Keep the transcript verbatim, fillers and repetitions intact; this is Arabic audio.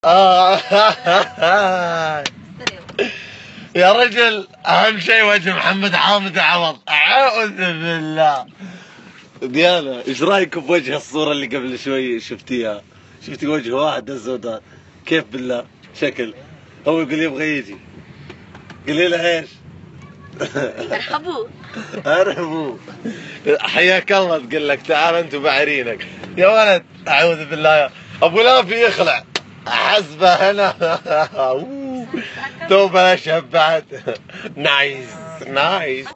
آه. يا رجل اهم شيء وجه محمد حامد عوض، اعوذ بالله. ديانا ايش رايكم بوجه الصورة اللي قبل شوي شفتيها؟ شفتي وجه واحد الزودان كيف بالله شكل؟ هو يقول يبغى يجي، قولي له ايش؟ ارحبوا ارحبوا. حياك الله، تقول لك تعال انت وبعرينك يا ولد. اعوذ بالله يا ابو لافي يخلع حسبه هنا. تو بلا شبعت. نايس نايس.